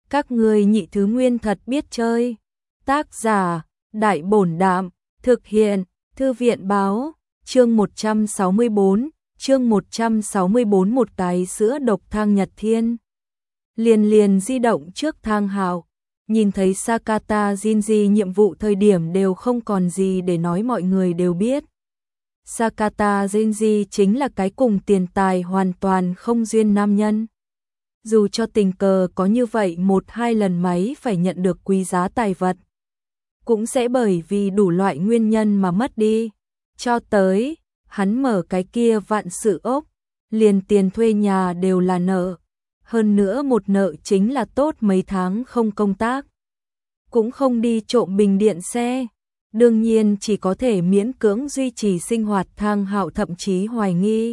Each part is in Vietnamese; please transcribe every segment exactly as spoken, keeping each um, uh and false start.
Các ngươi nhị thứ nguyên thật biết chơi. Tác giả, Đại Bổn Đạm, thực hiện, Thư viện Báo, chương một trăm sáu mươi bốn, chương một trăm sáu mươi bốn một cái sữa độc Thang Nhật Thiên. Liền liền di động trước Thang Hạo, nhìn thấy Sakata Jinji nhiệm vụ thời điểm đều không còn gì để nói, mọi người đều biết. Sakata Jinji chính là cái cùng tiền tài hoàn toàn không duyên nam nhân. Dù cho tình cờ có như vậy một hai lần máy phải nhận được quý giá tài vật, cũng sẽ bởi vì đủ loại nguyên nhân mà mất đi. Cho tới, hắn mở cái kia vạn sự ốc, liền tiền thuê nhà đều là nợ. Hơn nữa một nợ chính là tốt mấy tháng không công tác, cũng không đi trộm bình điện xe. Đương nhiên chỉ có thể miễn cưỡng duy trì sinh hoạt. Thang Hạo thậm chí hoài nghi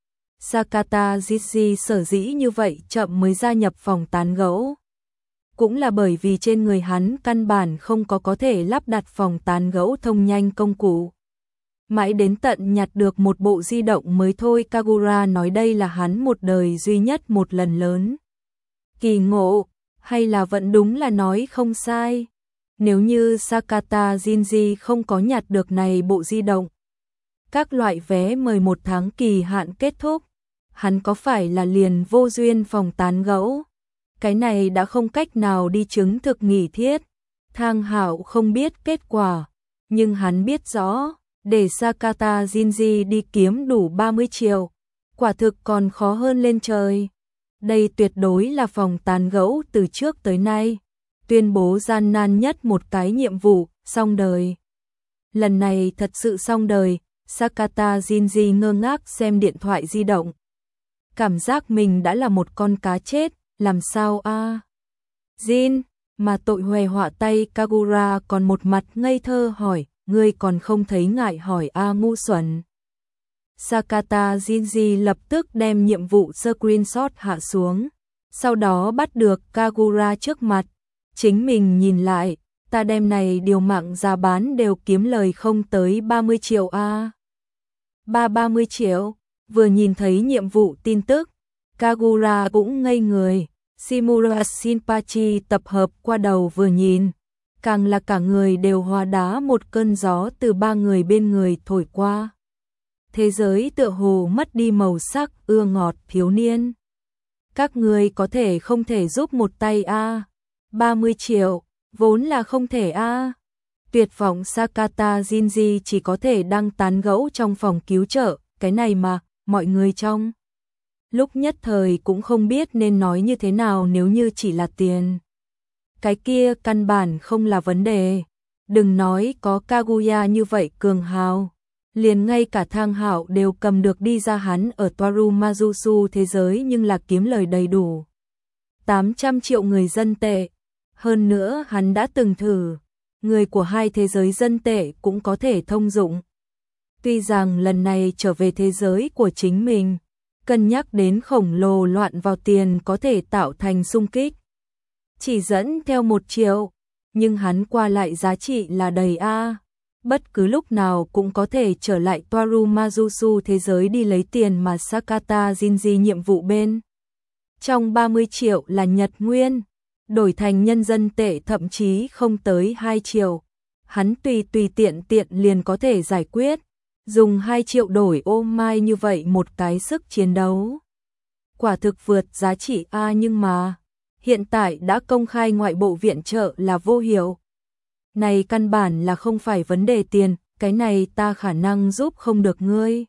Sakata Jinji sở dĩ như vậy chậm mới gia nhập phòng tán gẫu, cũng là bởi vì trên người hắn căn bản không có có thể lắp đặt phòng tán gẫu thông nhanh công cụ. Mãi đến tận nhặt được một bộ di động mới thôi. Kagura nói đây là hắn một đời duy nhất một lần lớn kỳ ngộ, hay là vẫn đúng là nói không sai. Nếu như Sakata Jinji không có nhặt được này bộ di động, các loại vé mời một tháng kỳ hạn kết thúc, hắn có phải là liền vô duyên phòng tán gẫu? Cái này đã không cách nào đi chứng thực nghỉ thiết. Thang Hạo không biết kết quả, nhưng hắn biết rõ, để Sakata Jinji đi kiếm đủ ba mươi triệu, quả thực còn khó hơn lên trời. Đây tuyệt đối là phòng tán gẫu từ trước tới nay tuyên bố gian nan nhất một cái nhiệm vụ, xong đời. Lần này thật sự xong đời. Sakata Jinji ngơ ngác xem điện thoại di động, cảm giác mình đã là một con cá chết. Làm sao a? À? Jin, mà tội huề họa tay. Kagura còn một mặt ngây thơ hỏi, ngươi còn không thấy ngại hỏi a à, ngu xuẩn. Sakata Jinji lập tức đem nhiệm vụ screenshot hạ xuống, sau đó bắt được Kagura trước mặt. Chính mình nhìn lại, ta đem này điều mạng ra bán đều kiếm lời không tới ba mươi triệu a. À. Ba ba mươi triệu, vừa nhìn thấy nhiệm vụ tin tức, Kagura cũng ngây người. Shimura Shinpachi tập hợp qua đầu vừa nhìn, càng là cả người đều hóa đá. Một cơn gió từ ba người bên người thổi qua. Thế giới tựa hồ mất đi màu sắc ưa ngọt thiếu niên. Các người có thể không thể giúp một tay a? À? ba mươi triệu, vốn là không thể a. À? Tuyệt vọng Sakata Jinji chỉ có thể đăng tán gẫu trong phòng cứu trợ. Cái này mà, mọi người trong lúc nhất thời cũng không biết nên nói như thế nào. Nếu như chỉ là tiền, cái kia căn bản không là vấn đề. Đừng nói có Kaguya như vậy cường hào, liền ngay cả Thang Hạo đều cầm được đi ra. Hắn ở Toaru Majusu thế giới nhưng là kiếm lời đầy đủ tám trăm triệu người dân tệ. Hơn nữa hắn đã từng thử, người của hai thế giới dân tệ cũng có thể thông dụng. Tuy rằng lần này trở về thế giới của chính mình, cân nhắc đến khổng lồ loạn vào tiền có thể tạo thành xung kích, chỉ dẫn theo một triệu, nhưng hắn qua lại giá trị là đầy a. Bất cứ lúc nào cũng có thể trở lại Toaru Majusu thế giới đi lấy tiền. Mà Sakata Jinji nhiệm vụ bên trong ba mươi triệu là Nhật Nguyên, đổi thành nhân dân tệ thậm chí không tới hai triệu. Hắn tùy tùy tiện tiện liền có thể giải quyết, dùng hai triệu đổi ô mai như vậy một cái sức chiến đấu. Quả thực vượt giá trị a. Nhưng mà hiện tại đã công khai ngoại bộ viện trợ là vô hiệu. Này căn bản là không phải vấn đề tiền, cái này ta khả năng giúp không được ngươi.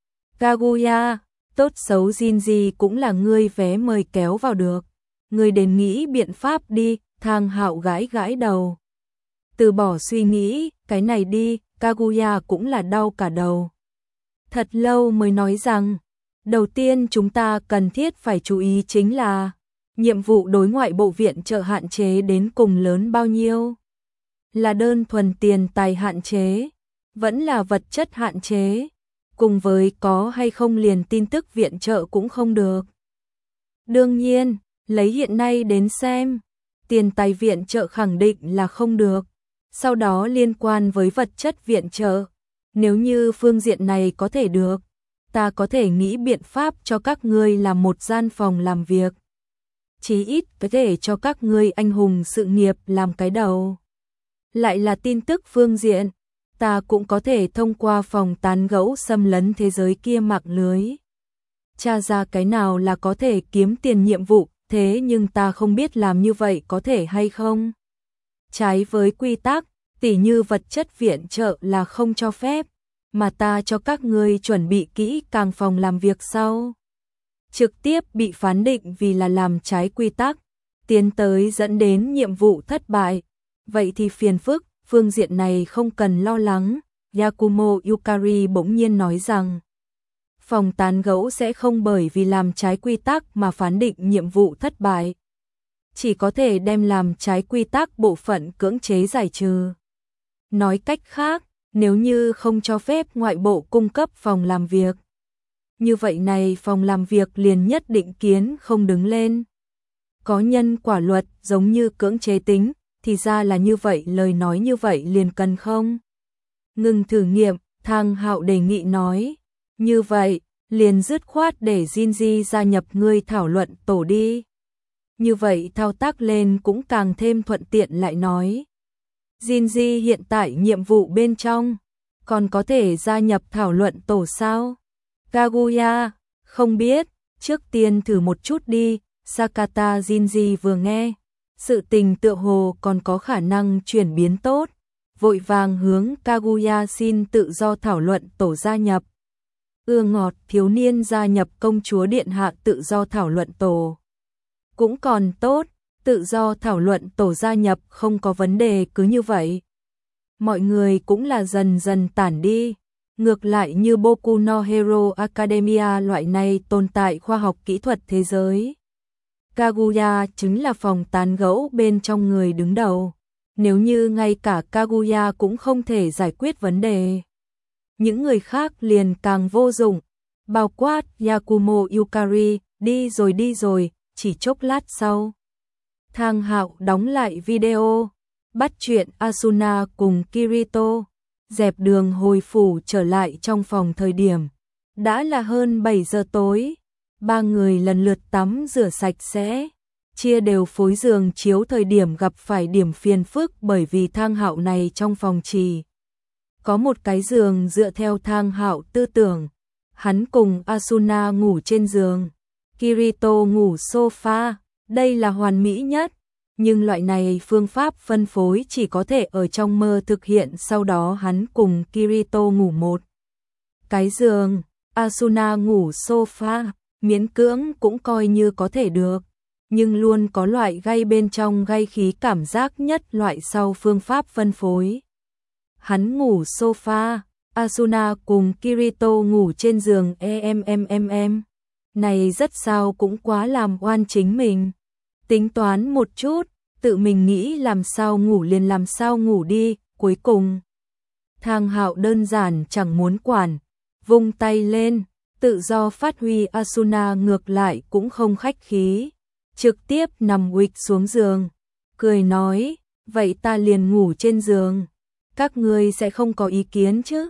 Kaguya, tốt xấu Jinji cũng là ngươi vé mời kéo vào được. Ngươi đến nghĩ biện pháp đi. Thang Hạo gãi gãi đầu, từ bỏ suy nghĩ, cái này đi. Kaguya cũng là đau cả đầu. Thật lâu mới nói rằng, đầu tiên chúng ta cần thiết phải chú ý chính là nhiệm vụ đối ngoại bộ viện trợ hạn chế đến cùng lớn bao nhiêu. Là đơn thuần tiền tài hạn chế, vẫn là vật chất hạn chế, cùng với có hay không liền tin tức viện trợ cũng không được. Đương nhiên, lấy hiện nay đến xem, tiền tài viện trợ khẳng định là không được. Sau đó liên quan với vật chất viện trợ, nếu như phương diện này có thể được, ta có thể nghĩ biện pháp cho các ngươi làm một gian phòng làm việc. chí ít có thể cho các ngươi anh hùng sự nghiệp làm cái đầu. Lại là tin tức phương diện, ta cũng có thể thông qua phòng tán gẫu xâm lấn thế giới kia mạng lưới. Tra ra cái nào là có thể kiếm tiền nhiệm vụ, thế nhưng ta không biết làm như vậy có thể hay không. Trái với quy tắc, tỉ như vật chất viện trợ là không cho phép, mà ta cho các ngươi chuẩn bị kỹ càng phòng làm việc sau. Trực tiếp bị phán định vì là làm trái quy tắc, tiến tới dẫn đến nhiệm vụ thất bại. Vậy thì phiền phức, phương diện này không cần lo lắng. Yakumo Yukari bỗng nhiên nói rằng, phòng tán gẫu sẽ không bởi vì làm trái quy tắc mà phán định nhiệm vụ thất bại. Chỉ có thể đem làm trái quy tắc bộ phận cưỡng chế giải trừ. Nói cách khác, nếu như không cho phép ngoại bộ cung cấp phòng làm việc, như vậy này phòng làm việc liền nhất định kiến không đứng lên. Có nhân quả luật giống như cưỡng chế tính, thì ra là như vậy, lời nói như vậy liền cần không? Ngừng thử nghiệm, Thang Hạo đề nghị nói, như vậy, liền dứt khoát để Jinji gia nhập ngươi thảo luận tổ đi. Như vậy thao tác lên cũng càng thêm thuận tiện. Lại nói, Jinji hiện tại nhiệm vụ bên trong, còn có thể gia nhập thảo luận tổ sao? Kaguya, không biết, trước tiên thử một chút đi. Sakata Jinji vừa nghe, sự tình tựa hồ còn có khả năng chuyển biến tốt, vội vàng hướng Kaguya xin tự do thảo luận tổ gia nhập. Ưa ngọt, thiếu niên gia nhập công chúa điện hạ tự do thảo luận tổ. Cũng còn tốt, tự do thảo luận tổ gia nhập không có vấn đề, cứ như vậy. Mọi người cũng là dần dần tản đi. Ngược lại như Boku no Hero Academia loại này tồn tại khoa học kỹ thuật thế giới, Kaguya chính là phòng tán gẫu bên trong người đứng đầu. Nếu như ngay cả Kaguya cũng không thể giải quyết vấn đề, những người khác liền càng vô dụng. Bao quát Yakumo Yukari, đi rồi đi rồi, chỉ chốc lát sau. Thang Hạo đóng lại video, bắt chuyện Asuna cùng Kirito, dẹp đường hồi phủ trở lại trong phòng thời điểm. Đã là hơn bảy giờ tối, ba người lần lượt tắm rửa sạch sẽ, chia đều phối giường chiếu thời điểm gặp phải điểm phiền phức bởi vì Thang Hạo này trong phòng chỉ có một cái giường. Dựa theo Thang Hạo tư tưởng, hắn cùng Asuna ngủ trên giường, Kirito ngủ sofa, đây là hoàn mỹ nhất. Nhưng loại này phương pháp phân phối chỉ có thể ở trong mơ thực hiện. Sau đó hắn cùng Kirito ngủ một cái giường, Asuna ngủ sofa, miễn cưỡng cũng coi như có thể được, nhưng luôn có loại gây bên trong gây khí cảm giác nhất loại sau phương pháp phân phối. Hắn ngủ sofa, Asuna cùng Kirito ngủ trên giường. em em em em này rất sao cũng quá làm oan chính mình. Tính toán một chút, tự mình nghĩ làm sao ngủ liền làm sao ngủ đi. Cuối cùng, Thang Hạo đơn giản chẳng muốn quản, vung tay lên, tự do phát huy. Asuna ngược lại cũng không khách khí, trực tiếp nằm uịch xuống giường, cười nói, vậy ta liền ngủ trên giường, các ngươi sẽ không có ý kiến chứ?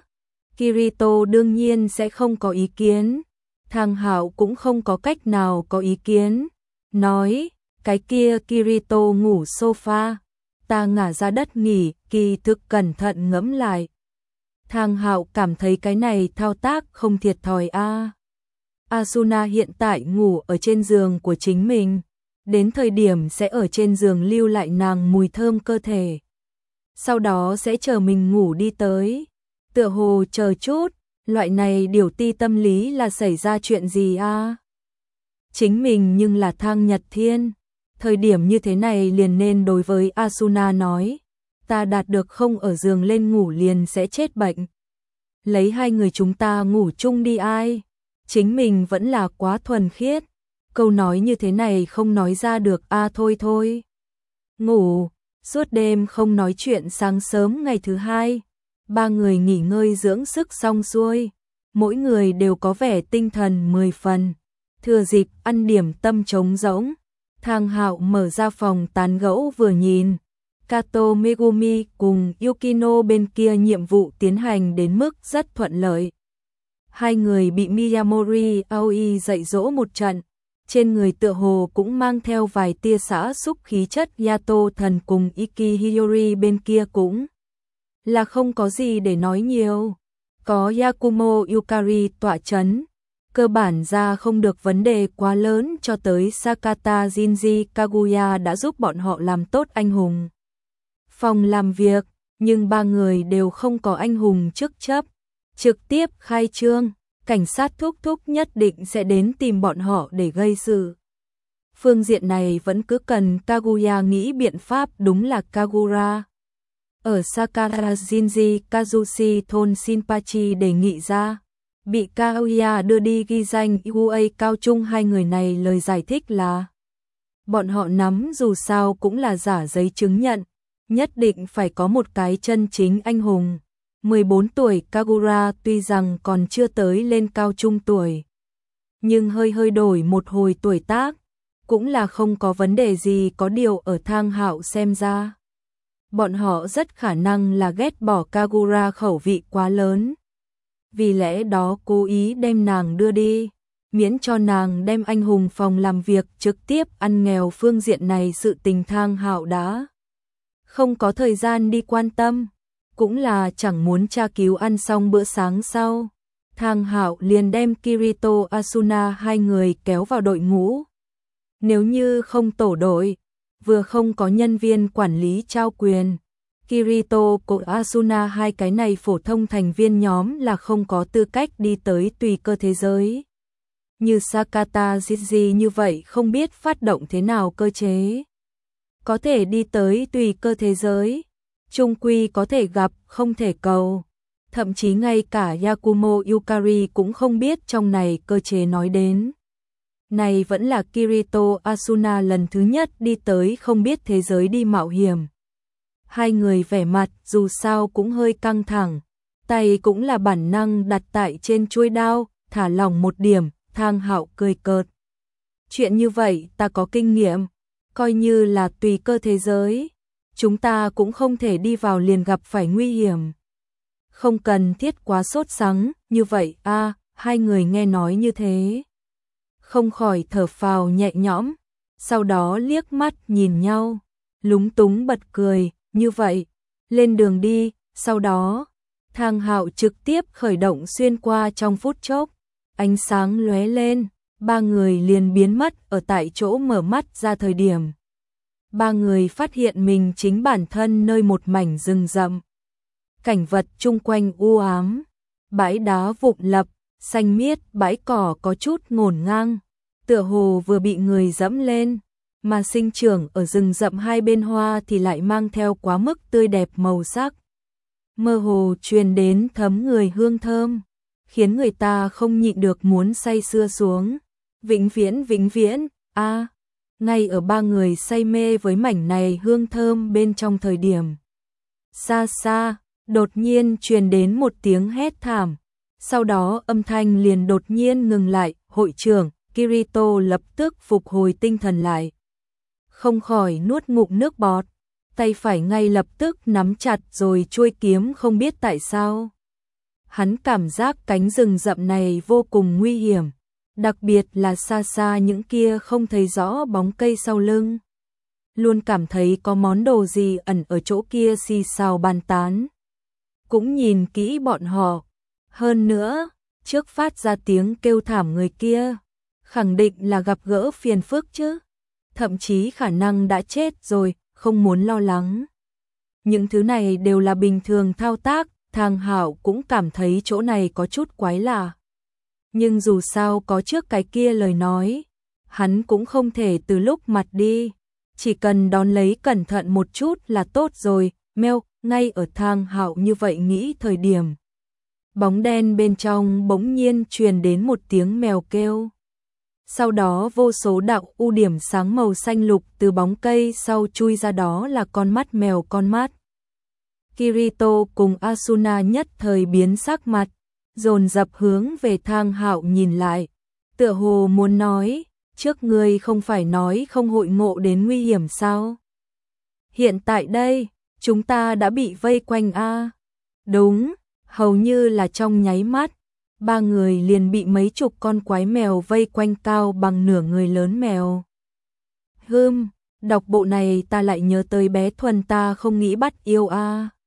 Kirito đương nhiên sẽ không có ý kiến. Thang Hạo cũng không có cách nào có ý kiến, nói, cái kia Kirito ngủ sofa, ta ngả ra đất nghỉ. Kỳ thực cẩn thận ngẫm lại, Thang Hạo cảm thấy cái này thao tác không thiệt thòi a. À. Asuna hiện tại ngủ ở trên giường của chính mình, đến thời điểm sẽ ở trên giường lưu lại nàng mùi thơm cơ thể, sau đó sẽ chờ mình ngủ đi tới. Tựa hồ chờ chút, loại này điều ti tâm lý là xảy ra chuyện gì a? À? Chính mình nhưng là Thang Nhật Thiên, thời điểm như thế này liền nên đối với Asuna nói, ta đạt được không ở giường lên ngủ liền sẽ chết bệnh. Lấy hai người chúng ta ngủ chung đi ai? Chính mình vẫn là quá thuần khiết. Câu nói như thế này không nói ra được a à, thôi thôi. Ngủ, suốt đêm không nói chuyện. Sáng sớm ngày thứ hai, ba người nghỉ ngơi dưỡng sức xong xuôi, mỗi người đều có vẻ tinh thần mười phần. Thừa dịp ăn điểm tâm trống rỗng, Thang Hạo mở ra phòng tán gẫu vừa nhìn, Kato Megumi cùng Yukino bên kia nhiệm vụ tiến hành đến mức rất thuận lợi. Hai người bị Miyamori Aoi dạy dỗ một trận, trên người tựa hồ cũng mang theo vài tia xã xúc khí chất. Yato thần cùng Iki Hiyori bên kia cũng là không có gì để nói nhiều. Có Yakumo Yukari tọa chấn, cơ bản ra không được vấn đề quá lớn, cho tới Sakata Shinji Kaguya đã giúp bọn họ làm tốt anh hùng phòng làm việc, nhưng ba người đều không có anh hùng chức chấp. Trực tiếp khai trương, cảnh sát thúc thúc nhất định sẽ đến tìm bọn họ để gây sự. Phương diện này vẫn cứ cần Kaguya nghĩ biện pháp, đúng là Kagura. Ở Sakata Shinji Kazushi thôn Shinpachi đề nghị ra, bị Kaguya đưa đi ghi danh u a cao trung. Hai người này lời giải thích là bọn họ nắm dù sao cũng là giả giấy chứng nhận, nhất định phải có một cái chân chính anh hùng. mười bốn tuổi Kagura tuy rằng còn chưa tới lên cao trung tuổi, nhưng hơi hơi đổi một hồi tuổi tác, cũng là không có vấn đề gì. Có điều ở Thang Hạo xem ra, bọn họ rất khả năng là ghét bỏ Kagura khẩu vị quá lớn. Vì lẽ đó cố ý đem nàng đưa đi, miễn cho nàng đem anh hùng phòng làm việc trực tiếp ăn nghèo. Phương diện này sự tình Thang Hạo đã không có thời gian đi quan tâm, cũng là chẳng muốn tra cứu. Ăn xong bữa sáng sau, Thang Hạo liền đem Kirito Asuna hai người kéo vào đội ngũ. Nếu như không tổ đội, vừa không có nhân viên quản lý trao quyền, Kirito cùng Asuna hai cái này phổ thông thành viên nhóm là không có tư cách đi tới tùy cơ thế giới. Như Sakata Shinji như vậy không biết phát động thế nào cơ chế, có thể đi tới tùy cơ thế giới, chung quy có thể gặp không thể cầu. Thậm chí ngay cả Yakumo Yukari cũng không biết trong này cơ chế nói đến. Này vẫn là Kirito Asuna lần thứ nhất đi tới không biết thế giới đi mạo hiểm. Hai người vẻ mặt dù sao cũng hơi căng thẳng, tay cũng là bản năng đặt tại trên chuôi đao, thả lỏng một điểm. Thang Hạo cười cợt. Chuyện như vậy ta có kinh nghiệm, coi như là tùy cơ thế giới, chúng ta cũng không thể đi vào liền gặp phải nguy hiểm. Không cần thiết quá sốt sắng như vậy a. À, hai người nghe nói như thế, không khỏi thở phào nhẹ nhõm, sau đó liếc mắt nhìn nhau, lúng túng bật cười. Như vậy, lên đường đi. Sau đó, Thang Hạo trực tiếp khởi động xuyên qua. Trong phút chốc, ánh sáng lóe lên, ba người liền biến mất ở tại chỗ. Mở mắt ra thời điểm, ba người phát hiện mình chính bản thân nơi một mảnh rừng rậm. Cảnh vật chung quanh u ám, bãi đá vụn lập, xanh miết, bãi cỏ có chút ngổn ngang, tựa hồ vừa bị người dẫm lên, mà sinh trưởng ở rừng rậm hai bên hoa thì lại mang theo quá mức tươi đẹp màu sắc. Mơ hồ truyền đến thấm người hương thơm, khiến người ta không nhịn được muốn say sưa xuống. Vĩnh viễn vĩnh viễn, a à, ngay ở ba người say mê với mảnh này hương thơm bên trong thời điểm. Xa xa, đột nhiên truyền đến một tiếng hét thảm, sau đó âm thanh liền đột nhiên ngừng lại. Hội trưởng, Kirito lập tức phục hồi tinh thần lại, không khỏi nuốt ngụm nước bọt, tay phải ngay lập tức nắm chặt rồi chuôi kiếm. Không biết tại sao, hắn cảm giác cánh rừng rậm này vô cùng nguy hiểm, đặc biệt là xa xa những kia không thấy rõ bóng cây sau lưng, luôn cảm thấy có món đồ gì ẩn ở chỗ kia xì xào bàn tán. Cũng nhìn kỹ bọn họ, hơn nữa, trước phát ra tiếng kêu thảm người kia, khẳng định là gặp gỡ phiền phức chứ, thậm chí khả năng đã chết rồi, không muốn lo lắng. Những thứ này đều là bình thường thao tác. Thang Hạo cũng cảm thấy chỗ này có chút quái lạ, nhưng dù sao có trước cái kia lời nói, hắn cũng không thể từ lúc mặt đi, chỉ cần đón lấy cẩn thận một chút là tốt rồi. Meo, ngay ở Thang Hạo như vậy nghĩ thời điểm, bóng đen bên trong bỗng nhiên truyền đến một tiếng mèo kêu. Sau đó vô số đạo u điểm sáng màu xanh lục từ bóng cây sau chui ra, đó là con mắt mèo. Con mắt Kirito cùng Asuna nhất thời biến sắc mặt, dồn dập hướng về Thang Hạo nhìn lại, tựa hồ muốn nói, trước ngươi không phải nói không hội ngộ đến nguy hiểm sao? Hiện tại đây, chúng ta đã bị vây quanh a. À? Đúng, hầu như là trong nháy mắt, ba người liền bị mấy chục con quái mèo vây quanh cao bằng nửa người lớn mèo. Hừm, đọc bộ này ta lại nhớ tới bé Thuần ta không nghĩ bắt yêu a.